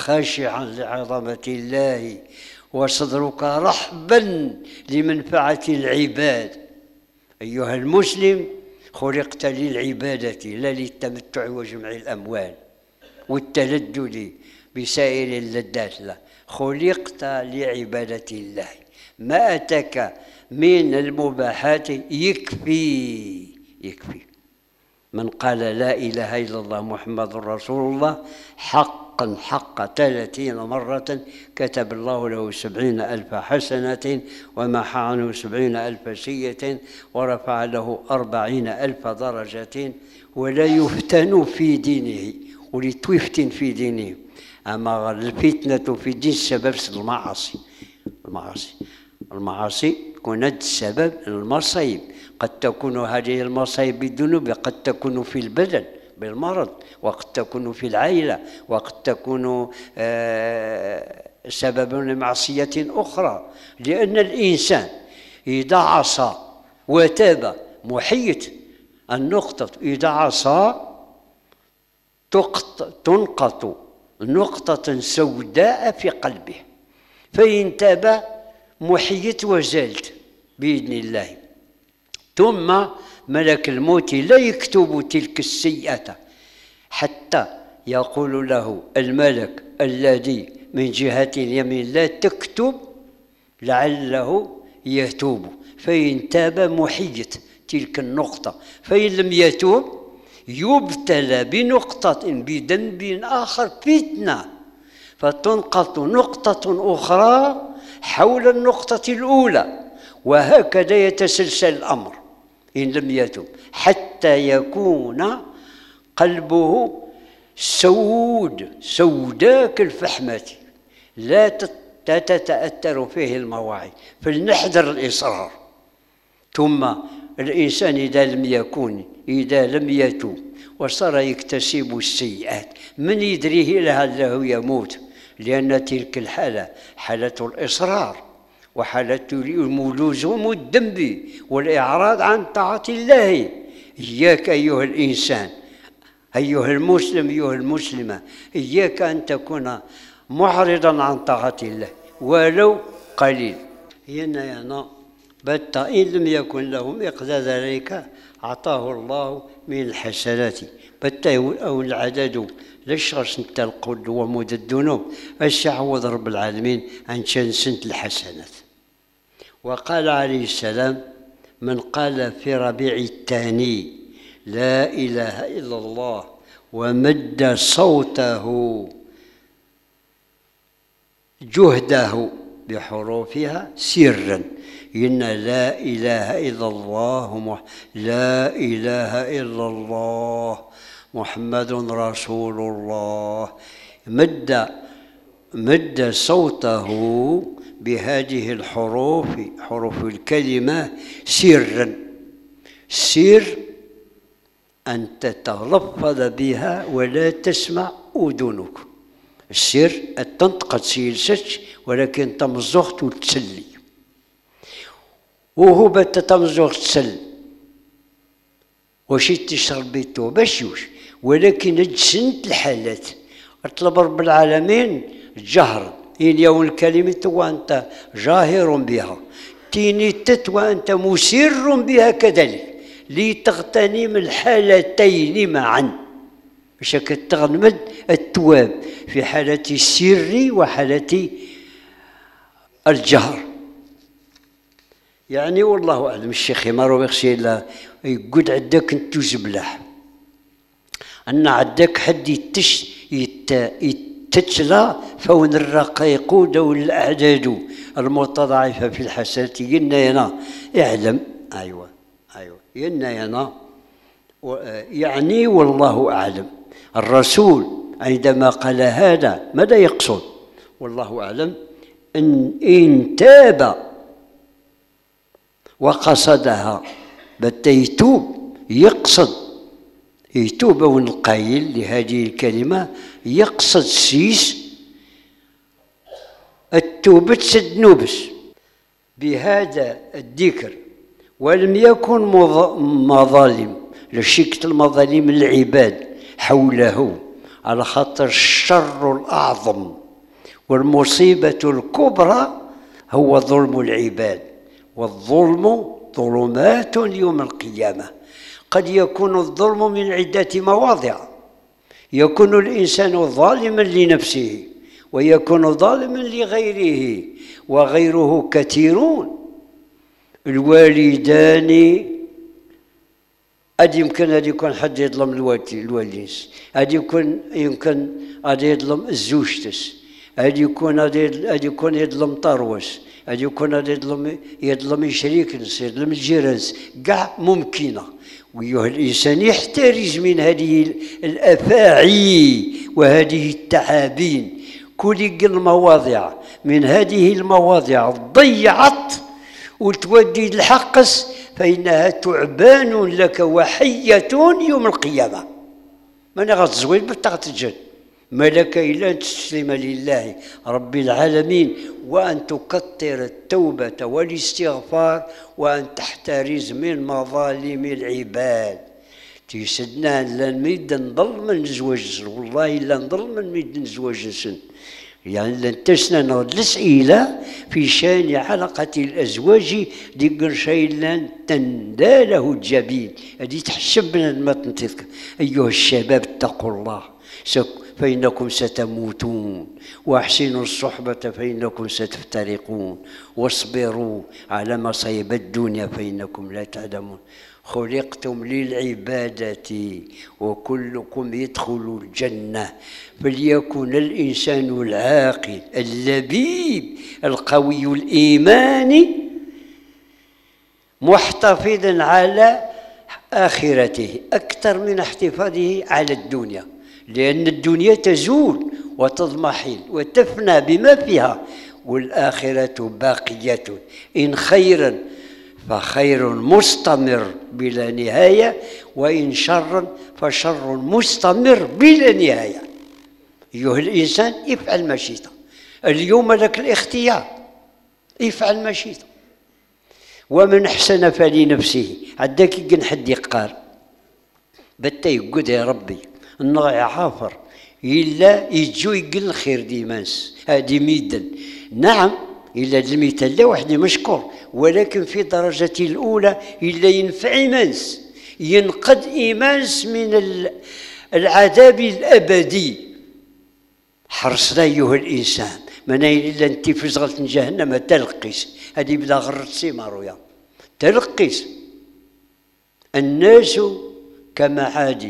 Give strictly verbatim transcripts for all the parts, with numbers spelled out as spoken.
خاشعا لعظمة الله وصدرك رحبا لمنفعة العباد. أيها المسلم، خلقت للعبادة لا للتمتع وجمع الأموال والتلذذ بسائر اللذات، لا، خلقت لعبادة الله. ما أتاك من المباحات يكفي يكفي. من قال لا إله إلا الله محمد رسول الله حقا حق ثلاثين مرة كتب الله له سبعين ألف حسنة ومحى عنه سبعين ألف سيئة ورفع له أربعين ألف درجة ولا يفتن في دينه. ولتفتن في دينه، أما الفتنة في الدين سبب المعاصي. المعاصي المعاصي كانت سبب المصايب. قد تكون هذه المصايب بالذنوب، قد تكون في البدن بالمرض، وقد تكون في العائلة، وقد تكون سببا لمعصية أخرى. لأن الإنسان إذا عصى وتاب محيط النقطة، إذا عصى تنقط نقطة سوداء في قلبه، فإن تاب محيت وزالت بإذن الله. ثم ملك الموت لا يكتب تلك السيئة حتى يقول له الملك الذي من جهة اليمين لا تكتب لعله يتوب، فإن تاب محيت تلك النقطة، فإن لم يتوب يبتلى بنقطة بذنب آخر فتنة، فتنقط نقطة أخرى حول النقطة الأولى، وهكذا يتسلسل الأمر إن لم يتوب حتى يكون قلبه سود سوداء كالفحمة لا تتأثر فيه المواعي. فلنحذر الإصرار. ثم الإنسان إذا لم يكون إذا لم يتوب وصار يكتسب السيئات، من يدريه لعله يموت، لأن تلك الحالة حالة الإصرار وحالة لزوم الذنب والإعراض عن طاعة الله. إياك أيها الإنسان، أيها المسلم، أيها المسلمة، إياك أن تكون معرضا عن طاعة الله ولو قليل. هنا هنا بت إن لم يكن له مقدار ذلك أعطاه الله من الحسنات بت أو العدد للشخص نتا القد ومد الذنوب الشعوذ رب العالمين عن شنسنت الحسنات. وقال عليه السلام: من قال في ربيع الثاني لا إله إلا الله ومد صوته جهده بحروفها سرا إن لا إله إلا الله مح... لا إله إلا الله محمد رسول الله، مد مد صوته بهذه الحروف حروف الكلمة سرا. سر أن تتلفظ بها ولا تسمع أذنك. السر أن تنطق تسيلسش ولكن تمزغت وتسلي، وهو بتتمزغ تسل وشي تشرب بيتو بشوش، ولكن اجسنت الحالات اطلب رب العالمين جهر اليوم الكلمة وأنت جاهر بها، تينيتت وأنت مسر بها كذلك، لتغتنم الحالتين معا باش كتغنمد التواب في حالة السر وحالة الجهر. يعني والله أعلم الشيخ ما روي خشي إلا يقعد عندك انتو زبلح أن عندك حد يتش يت يتتشلى فون الرقيق دول الأعداد المتضاعفة في الحسنات ينا ينا اعلم. أيوة أيوة ينا ينا يعني والله أعلم. الرسول عندما قال هذا ماذا يقصد؟ والله أعلم. إن إن تاب وقصدها بت يتوب يقصد يتوب والقايل لهذه الكلمة يقصد سيس التوبة تسد نوبس بهذا الذكر، ولم يكن مظالم لشكت المظالم العباد حوله على خاطر الشر الأعظم والمصيبة الكبرى هو ظلم العباد، والظلم ظلمات يوم القيامة. قد يكون الظلم من عدة مواضع، يكون الإنسان ظالما لنفسه ويكون ظالما لغيره، وغيره كثيرون. الوالدان قد يمكن هذا يكون حد يظلم الوالدين، هذا يكون يمكن هذا يظلم الزوجتس، هذا يكون هذا يكون يظلم طاروس، هذا يكون هذا يظلم يظلم شريكنس، يظلم الجيرانس، كاع ممكنه. وأيها الإنسان يحترز من هذه الأفاعي وهذه التعابين. كل المواضع من هذه المواضع ضيعت وتودي الحقس، فإنها تعبان لك وحية يوم القيامة. من غتزوين بالتغتجد ما لك إلا أن تسلم لله رب العالمين، وأن تكثر التوبة والاستغفار، وأن تحترز من مظالم العباد. تيسدنا لا نميد نضل من زواج، والله لا نضل من ميد نزواج سن، يعني لن تسنى الأسئلة في شأن علاقة الأزواج ديك شيء لن تنداله الجبين. هذه تحسبنا ما تنتظر. أيها الشباب اتقوا الله فإنكم ستموتون، وأحسنوا الصحبة فإنكم ستفترقون، واصبروا على مصائب الدنيا فإنكم لا تعلمون. خلقتم للعبادة وكلكم يدخل الجنة، فليكن الإنسان العاقل اللبيب القوي الإيمان محتفظا على آخرته أكثر من احتفاظه على الدنيا، لأن الدنيا تزول وتضمحل وتفنى بما فيها، والآخرة باقية إن خيرا فخير مستمر بلا نهاية، وإن شرا فشر مستمر بلا نهاية. أيها الإنسان افعل ما شئت، اليوم لك الاختيار، افعل ما شئت. ومن أحسن فلنفسه. عداك يقن حد يقال بتا يقول يا ربي النغ عافر إلا يجو يقل الخير ديمانس هادي ميدا. نعم إلا المثال لا واحد مشكور، ولكن في درجة الأولى إلا ينفع إيمانس، ينقذ إيمانس من العذاب الأبدي. حرصنا أيها الإنسان من إلا أنت في زغلة جهنم تلقيس، هذه بلا غرت سيمارويا تلقيس. الناس كمعادن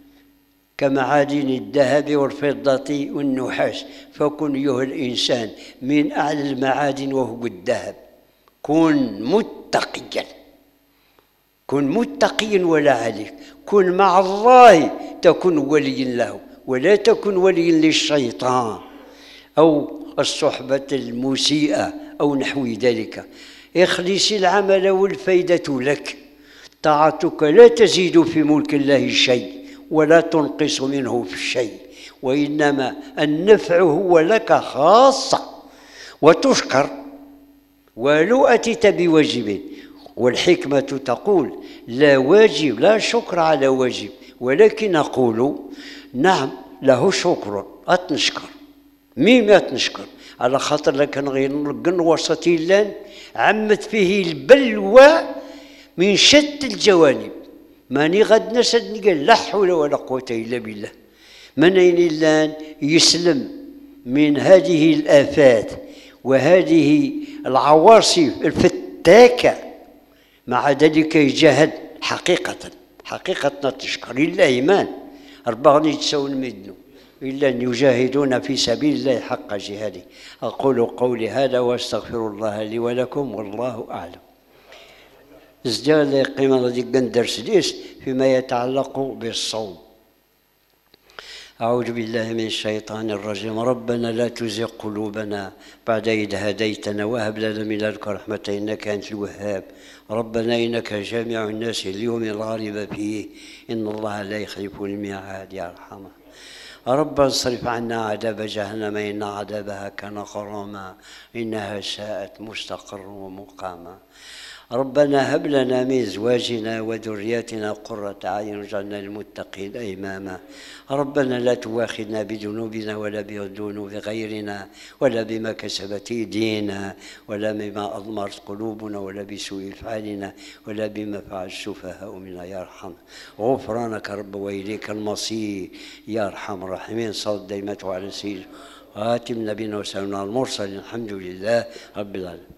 كمعادن الذهب والفضة والنحاس، فكن أيها الإنسان من أعلى المعادن وهو الذهب. كن متقيا، كن متقيا ولا عليك، كن مع الله تكن ولي له، ولا تكن ولي للشيطان أو الصحبة المسيئة أو نحو ذلك. اخلص العمل والفائدة لك. طاعتك لا تزيد في ملك الله شيء ولا تنقص منه في شيء، وإنما النفع هو لك خاصة، وتشكر ولو أتيت بواجب. والحكمة تقول لا واجب لا شكر على واجب، ولكن أقول نعم له شكر أتنشكر. ميم أتنشكر على خاطر لكن غير نرقن وسط اللان عمت فيه البلوى من شتى الجوانب. ماني غد نسد قال لا حول ولا قوة إلا بالله. من أين اللان يسلم من هذه الآفات وهذه العواصف الفتاكة، مع ذلك يجاهد حقيقة حقيقة تشكر إلا إيمان أربعة يتساوون مدنو إلا أن يجاهدون في سبيل الله حق جهاده. أقول قولي هذا وأستغفر الله لي ولكم والله أعلم. ازدال قيمة ذي درس ديس فيما يتعلق بالصوم. أعوذ بالله من الشيطان الرجيم. ربنا لا تزغ قلوبنا بعد إذ هديتنا وهب لنا من لدنك رحمة إنك أنت الوهاب. ربنا إنك جامع الناس اليوم لا ريب فيه إن الله لا يخلف الميعاد يا أرحم. رب اصرف عنا عذاب جهنم إن عذابها كان غراما إنها ساءت مستقرا ومقاما. ربنا هب لنا من ازواجنا وذرياتنا قرة اعين واجعلنا للمتقين اماما. ربنا لا تواخذنا بذنوبنا ولا بذنوب غيرنا ولا بما كسبت ايدينا ولا بما اضمرت قلوبنا ولا بسوء افعالنا ولا بما فعل السفهاء منا يا ارحم. غفرانك رب واليك المصير يا ارحم الراحمين. صل دائمته على سيدنا خاتم نبينا وسيدنا المرسلين. الحمد لله رب العالمين.